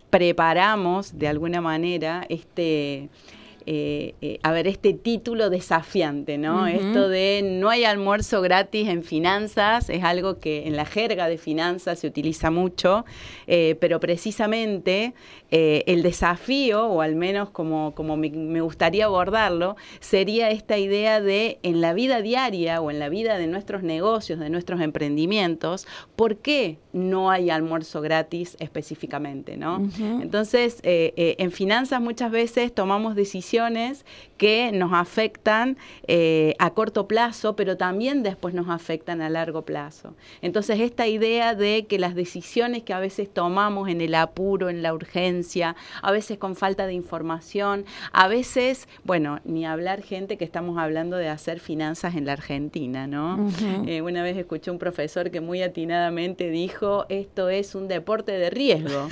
preparamos de alguna manera este título desafiante, ¿no? Esto de no hay almuerzo gratis en finanzas, es algo que en la jerga de finanzas se utiliza mucho, pero precisamente el desafío, o al menos como me gustaría abordarlo, sería esta idea de en la vida diaria o en la vida de nuestros negocios, de nuestros emprendimientos, ¿por qué no hay almuerzo gratis específicamente, ¿no? Entonces, en finanzas muchas veces tomamos decisiones que nos afectan a corto plazo, pero también después nos afectan a largo plazo. Entonces, esta idea de que las decisiones que a veces tomamos en el apuro, en la urgencia, a veces con falta de información, a veces, bueno, ni hablar, gente, que estamos hablando de hacer finanzas en la Argentina, ¿no? Una vez escuché un profesor que muy atinadamente dijo, esto es un deporte de riesgo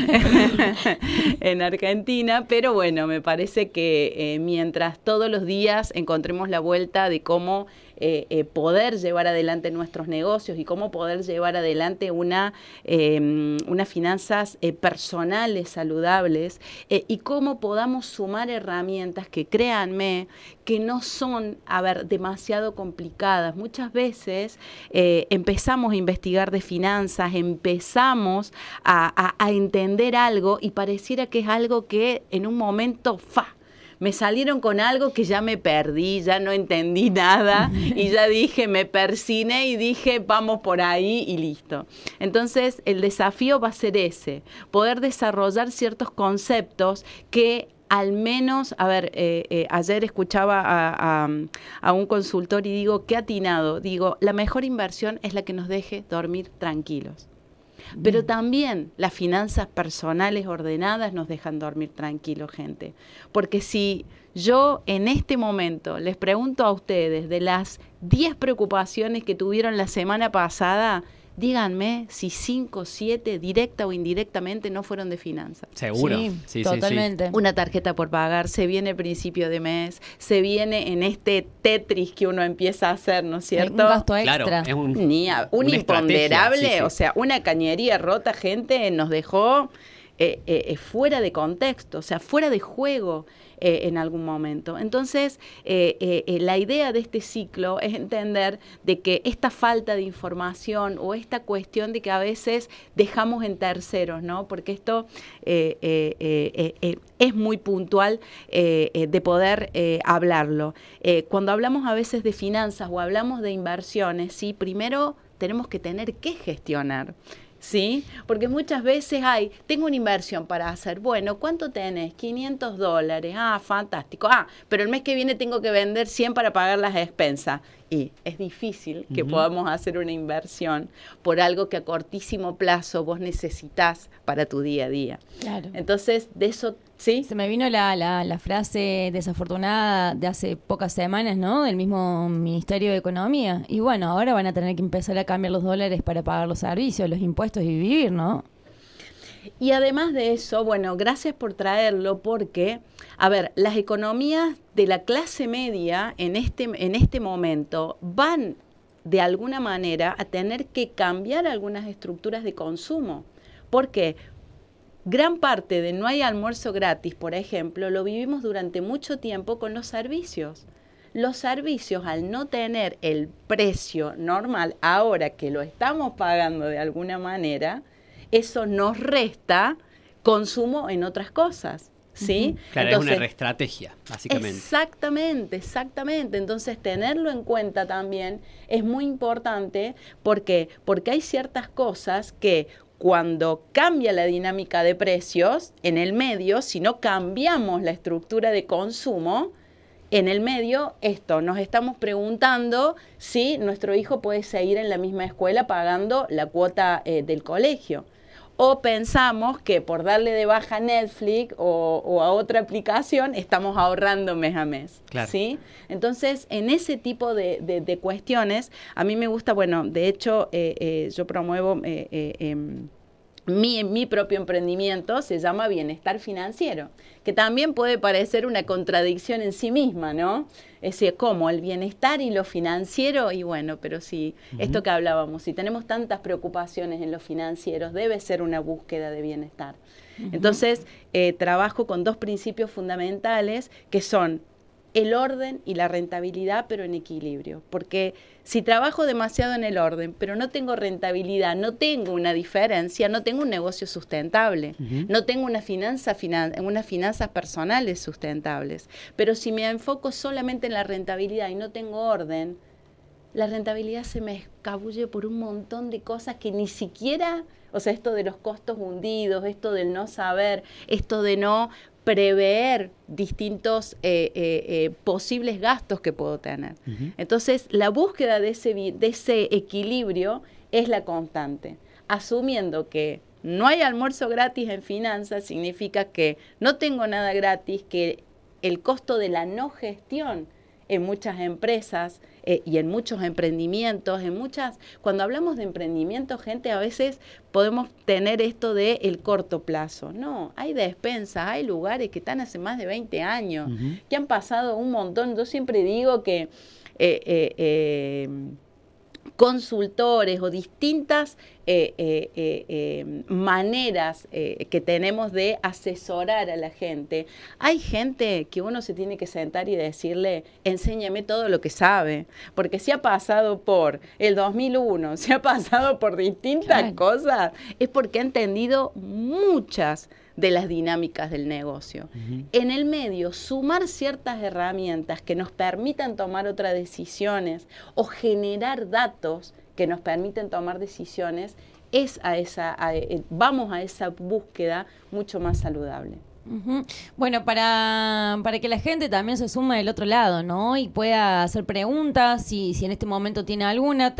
en Argentina, pero bueno, me parece que mientras todos los días encontremos la vuelta de cómo poder llevar adelante nuestros negocios y cómo poder llevar adelante unas finanzas personales saludables y cómo podamos sumar herramientas que, créanme, que no son, demasiado complicadas. Muchas veces empezamos a investigar de finanzas, empezamos a entender algo y pareciera que es algo que en un momento, me salieron con algo que ya me perdí, ya no entendí nada y ya dije, me persiné y dije, vamos por ahí y listo. Entonces, el desafío va a ser ese, poder desarrollar ciertos conceptos que al menos, ayer escuchaba a un consultor y digo, qué atinado, digo, la mejor inversión es la que nos deje dormir tranquilos. Pero también las finanzas personales ordenadas nos dejan dormir tranquilos, gente. Porque si yo en este momento les pregunto a ustedes de las 10 preocupaciones que tuvieron la semana pasada, díganme si 5 o 7, directa o indirectamente, no fueron de finanzas. Seguro. Sí, totalmente. Sí. Una tarjeta por pagar, se viene principio de mes, se viene en este Tetris que uno empieza a hacer, ¿no es cierto? Un gasto extra. Claro, es un imponderable, sí. O sea, una cañería rota, gente, nos dejó fuera de contexto, o sea, fuera de juego en algún momento. Entonces, la idea de este ciclo es entender de que esta falta de información o esta cuestión de que a veces dejamos en terceros, ¿no? Porque esto es muy puntual de poder hablarlo. Cuando hablamos a veces de finanzas o hablamos de inversiones, ¿sí? Primero tenemos que tener que gestionar. ¿Sí? Porque muchas veces tengo una inversión para hacer. Bueno, ¿cuánto tenés? $500. Ah, fantástico. Ah, pero el mes que viene tengo que vender 100 para pagar las expensas. Y es difícil que podamos hacer una inversión por algo que a cortísimo plazo vos necesitas para tu día a día. Claro. Entonces, de eso, ¿sí? Se me vino la frase desafortunada de hace pocas semanas, ¿no? Del mismo Ministerio de Economía. Y bueno, ahora van a tener que empezar a cambiar los dólares para pagar los servicios, los impuestos y vivir, ¿no? Y además de eso, bueno, gracias por traerlo porque, las economías de la clase media en este momento van de alguna manera a tener que cambiar algunas estructuras de consumo. ¿Por qué? Gran parte de no hay almuerzo gratis, por ejemplo, lo vivimos durante mucho tiempo con los servicios. Los servicios, al no tener el precio normal, ahora que lo estamos pagando de alguna manera, eso nos resta consumo en otras cosas, ¿sí? Claro, entonces, es una reestrategia, básicamente. Exactamente. Entonces, tenerlo en cuenta también es muy importante. ¿Por qué? Porque hay ciertas cosas que cuando cambia la dinámica de precios en el medio, si no cambiamos la estructura de consumo, en el medio, nos estamos preguntando si nuestro hijo puede seguir en la misma escuela pagando la cuota del colegio. O pensamos que por darle de baja a Netflix o a otra aplicación estamos ahorrando mes a mes. Claro. ¿Sí? Entonces, en ese tipo de cuestiones, a mí me gusta, de hecho, yo promuevo mi propio emprendimiento se llama bienestar financiero, que también puede parecer una contradicción en sí misma, ¿no? Es decir, ¿cómo? El bienestar y lo financiero, y bueno, pero sí, esto que hablábamos, si tenemos tantas preocupaciones en los financieros, debe ser una búsqueda de bienestar. Entonces, trabajo con 2 principios fundamentales que son el orden y la rentabilidad, pero en equilibrio. Porque si trabajo demasiado en el orden, pero no tengo rentabilidad, no tengo una diferencia, no tengo un negocio sustentable, no tengo unas finanzas personales sustentables. Pero si me enfoco solamente en la rentabilidad y no tengo orden, la rentabilidad se me escabulle por un montón de cosas que ni siquiera, o sea, esto de los costos hundidos, esto del no saber, esto de no prever distintos posibles gastos que puedo tener. Entonces, la búsqueda de ese equilibrio es la constante, asumiendo que no hay almuerzo gratis en finanzas, significa que no tengo nada gratis, que el costo de la no gestión en muchas empresas y en muchos emprendimientos, cuando hablamos de emprendimiento, gente, a veces podemos tener esto de el corto plazo. No, hay despensas, hay lugares que están hace más de 20 años, que han pasado un montón. Yo siempre digo que consultores o distintas maneras que tenemos de asesorar a la gente. Hay gente que uno se tiene que sentar y decirle, enséñame todo lo que sabe, porque se ha pasado por el 2001, se ha pasado por distintas cosas, es porque ha entendido muchas de las dinámicas del negocio. En el medio, sumar ciertas herramientas que nos permitan tomar otras decisiones o generar datos que nos permiten tomar decisiones, vamos a esa búsqueda mucho más saludable. Bueno, para que la gente también se sume del otro lado, ¿no? Y pueda hacer preguntas, si en este momento tiene alguna,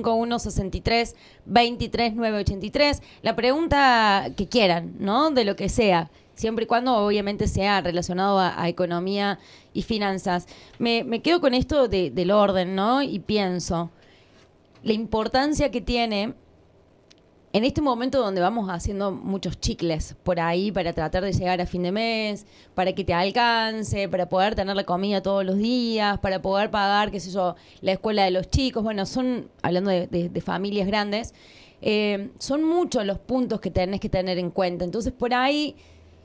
351-63-23-983, la pregunta que quieran, ¿no? De lo que sea, siempre y cuando obviamente sea relacionado a economía y finanzas. Me quedo con esto del orden, ¿no? Y pienso la importancia que tiene en este momento donde vamos haciendo muchos chicles por ahí para tratar de llegar a fin de mes, para que te alcance, para poder tener la comida todos los días, para poder pagar, qué sé yo, la escuela de los chicos. Bueno, hablando de familias grandes, son muchos los puntos que tenés que tener en cuenta. Entonces, por ahí,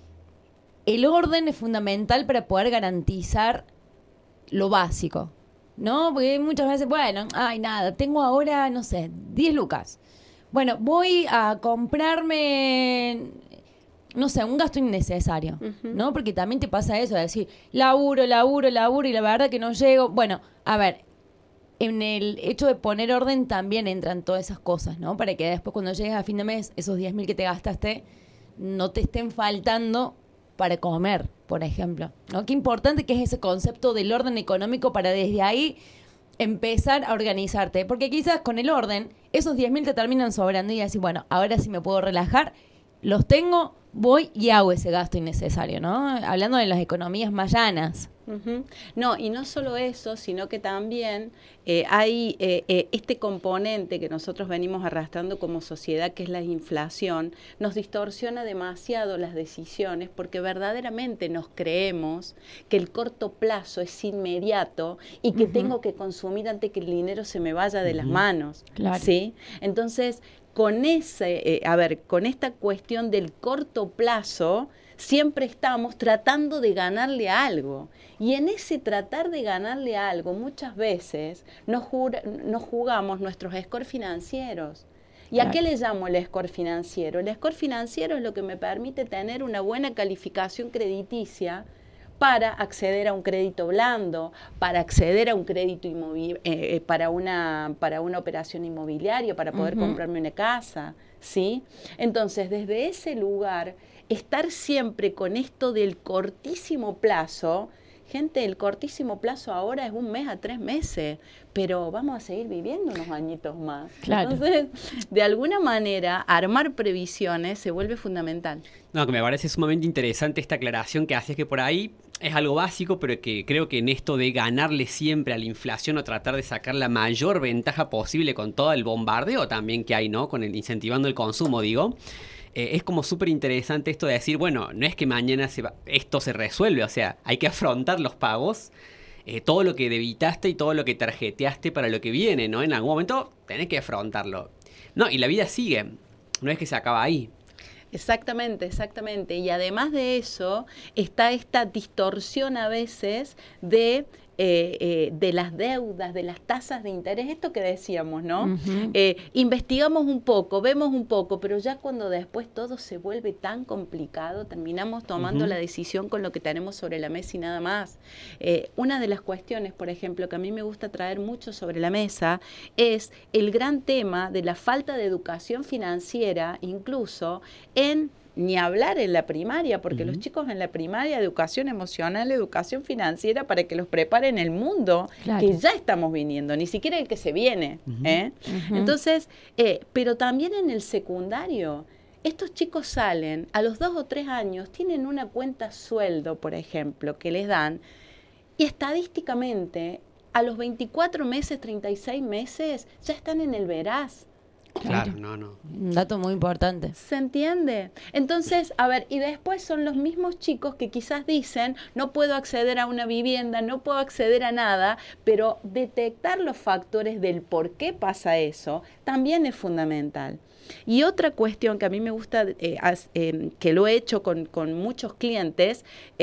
el orden es fundamental para poder garantizar lo básico, ¿no? Porque muchas veces, bueno, nada, tengo ahora, no sé, 10 lucas. Bueno, voy a comprarme, no sé, un gasto innecesario, ¿no? Porque también te pasa eso, de decir, laburo, y la verdad que no llego. Bueno, a ver, en el hecho de poner orden también entran todas esas cosas, ¿no? Para que después cuando llegues a fin de mes, esos 10.000 que te gastaste, no te estén faltando para comer, por ejemplo, ¿no? Qué importante que es ese concepto del orden económico para desde ahí empezar a organizarte, porque quizás con el orden esos 10.000 te terminan sobrando y así, bueno, ahora sí me puedo relajar, los tengo, voy y hago ese gasto innecesario, ¿no? Hablando de las economías más llanas. No, y no solo eso, sino que también hay este componente que nosotros venimos arrastrando como sociedad, que es la inflación, nos distorsiona demasiado las decisiones porque verdaderamente nos creemos que el corto plazo es inmediato y que tengo que consumir antes que el dinero se me vaya de las manos. Claro. ¿Sí? Entonces, con esta cuestión del corto plazo, siempre estamos tratando de ganarle a algo. Y en ese tratar de ganarle a algo, muchas veces nos jugamos nuestros scores financieros. ¿Y a qué le llamo el score financiero? El score financiero es lo que me permite tener una buena calificación crediticia para acceder a un crédito blando, para acceder a un crédito para una operación inmobiliaria, para poder comprarme una casa, ¿sí? Entonces, desde ese lugar, estar siempre con esto del cortísimo plazo. Gente, el cortísimo plazo ahora es 1 mes a 3 meses, pero vamos a seguir viviendo unos añitos más. Claro. Entonces, de alguna manera, armar previsiones se vuelve fundamental. No, que me parece sumamente interesante esta aclaración que haces, que por ahí es algo básico, pero que creo que en esto de ganarle siempre a la inflación o tratar de sacar la mayor ventaja posible con todo el bombardeo también que hay, ¿no? Incentivando el consumo, digo. es como súper interesante esto de decir, bueno, no es que mañana esto se resuelve, o sea, hay que afrontar los pagos, todo lo que debitaste y todo lo que tarjeteaste para lo que viene, ¿no? En algún momento tenés que afrontarlo. No, y la vida sigue, no es que se acaba ahí. Exactamente, exactamente. Y además de eso, está esta distorsión a veces de las deudas, de las tasas de interés, esto que decíamos, ¿no? Ujú. Investigamos un poco, vemos un poco, pero ya cuando después todo se vuelve tan complicado, terminamos tomando la decisión con lo que tenemos sobre la mesa y nada más. Una de las cuestiones, por ejemplo, que a mí me gusta traer mucho sobre la mesa, es el gran tema de la falta de educación financiera, incluso en... Ni hablar en la primaria, porque los chicos en la primaria, educación emocional, educación financiera, para que los preparen el mundo Claro. que ya estamos viniendo, ni siquiera el que se viene. Entonces, pero también en el secundario, estos chicos salen, a los 2 o 3 años, tienen una cuenta sueldo, por ejemplo, que les dan, y estadísticamente, a los 24 meses, 36 meses, ya están en el veraz. Claro, no. Un dato muy importante. ¿Se entiende? Entonces, a ver, y después son los mismos chicos que quizás dicen, no puedo acceder a una vivienda, no puedo acceder a nada, pero detectar los factores del por qué pasa eso también es fundamental. Y otra cuestión que a mí me gusta, que lo he hecho con muchos clientes,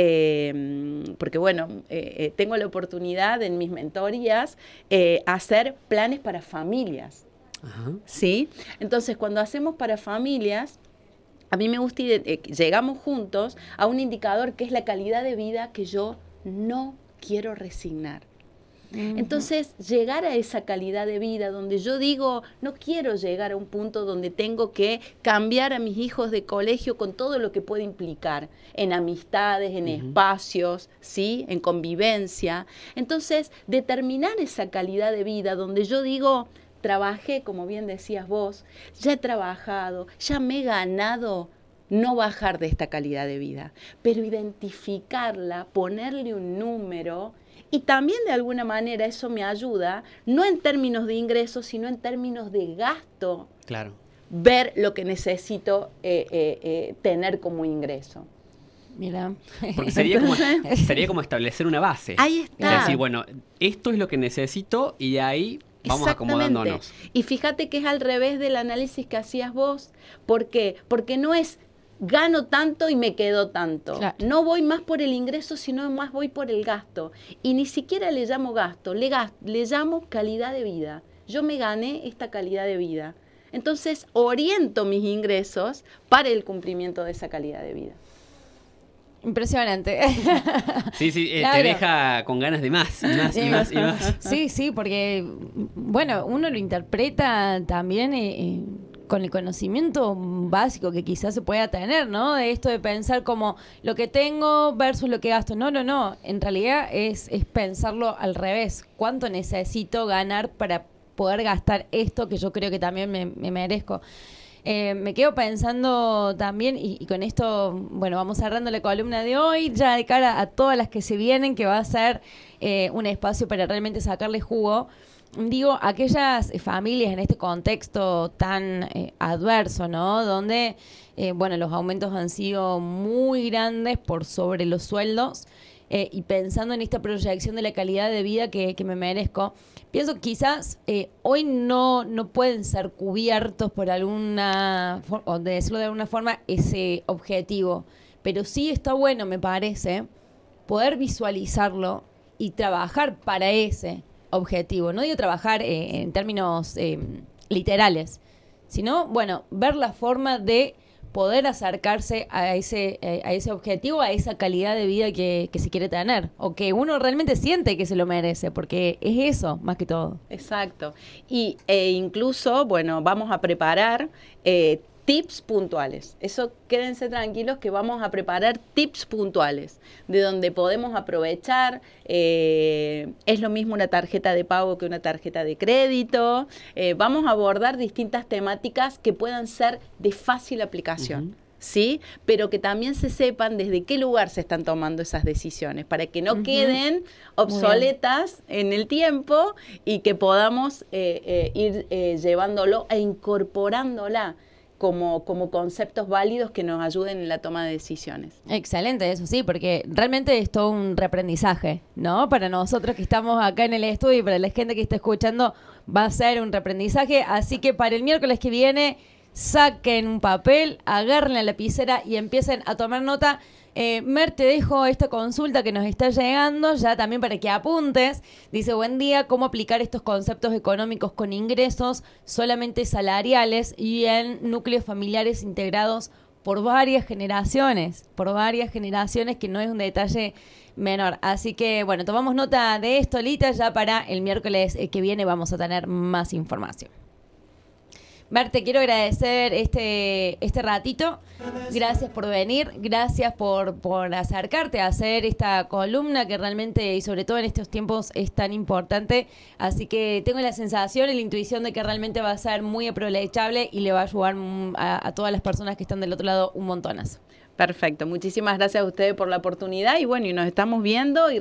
porque bueno, tengo la oportunidad en mis mentorías hacer planes para familias. Ajá. ¿Sí? Entonces, cuando hacemos para familias, a mí me gusta, llegamos juntos a un indicador que es la calidad de vida que yo no quiero resignar. Entonces, llegar a esa calidad de vida donde yo digo, no quiero llegar a un punto donde tengo que cambiar a mis hijos de colegio con todo lo que puede implicar en amistades, en espacios, ¿sí? En convivencia. Entonces, determinar esa calidad de vida donde yo digo, trabajé, como bien decías vos, ya he trabajado, ya me he ganado no bajar de esta calidad de vida, pero identificarla, ponerle un número y también de alguna manera eso me ayuda, no en términos de ingresos, sino en términos de gasto, Claro. ver lo que necesito tener como ingreso. Mira. Porque sería como establecer una base. Ahí está. Es decir, bueno, esto es lo que necesito y de ahí vamos acomodándonos. Y fíjate que es al revés del análisis que hacías vos. ¿Por qué? Porque no es gano tanto y me quedo tanto. Claro. No voy más por el ingreso, sino más voy por el gasto. Y ni siquiera le llamo gasto, le llamo calidad de vida. Yo me gané esta calidad de vida. Entonces oriento mis ingresos para el cumplimiento de esa calidad de vida. Impresionante. Sí, Claro. te deja con ganas de más, y más, y más, y más. Sí, porque, bueno, uno lo interpreta también con el conocimiento básico que quizás se pueda tener, ¿no? De esto de pensar como lo que tengo versus lo que gasto. No. En realidad es pensarlo al revés. ¿Cuánto necesito ganar para poder gastar esto que yo creo que también me merezco? Me quedo pensando también, y con esto, bueno, vamos cerrando la columna de hoy, ya de cara a todas las que se vienen, que va a ser un espacio para realmente sacarle jugo. Digo, aquellas familias en este contexto tan adverso, ¿no? Donde, bueno, los aumentos han sido muy grandes por sobre los sueldos, y pensando en esta proyección de la calidad de vida que me merezco, pienso que quizás hoy no pueden ser cubiertos por alguna, o de decirlo de alguna forma, ese objetivo. Pero sí está bueno, me parece, poder visualizarlo y trabajar para ese objetivo. No digo trabajar en términos literales, sino, bueno, ver la forma de poder acercarse a ese objetivo, a esa calidad de vida que se quiere tener, o que uno realmente siente que se lo merece, porque es eso, más que todo. Exacto. Y incluso, bueno, vamos a preparar tips puntuales. Eso quédense tranquilos que vamos a preparar tips puntuales de donde podemos aprovechar. Es lo mismo una tarjeta de pago que una tarjeta de crédito. Vamos a abordar distintas temáticas que puedan ser de fácil aplicación. ¿Sí? Pero que también se sepan desde qué lugar se están tomando esas decisiones, para que no queden obsoletas en el tiempo y que podamos ir llevándolo e incorporándola. como conceptos válidos que nos ayuden en la toma de decisiones. Excelente, eso sí, porque realmente es todo un reaprendizaje, ¿no? Para nosotros que estamos acá en el estudio y para la gente que está escuchando va a ser un reaprendizaje, así que para el miércoles que viene saquen un papel, agarren la lapicera y empiecen a tomar nota. Mer, te dejo esta consulta que nos está llegando, ya también para que apuntes. Dice, buen día, ¿cómo aplicar estos conceptos económicos con ingresos solamente salariales y en núcleos familiares integrados por varias generaciones, que no es un detalle menor? Así que, bueno, tomamos nota de esto, Lita, ya para el miércoles que viene vamos a tener más información. Mer, te quiero agradecer este ratito. Gracias por venir, gracias por acercarte a hacer esta columna que realmente, y sobre todo en estos tiempos, es tan importante. Así que tengo la sensación y la intuición de que realmente va a ser muy aprovechable y le va a ayudar a todas las personas que están del otro lado un montonazo. Perfecto, muchísimas gracias a ustedes por la oportunidad y bueno, y nos estamos viendo.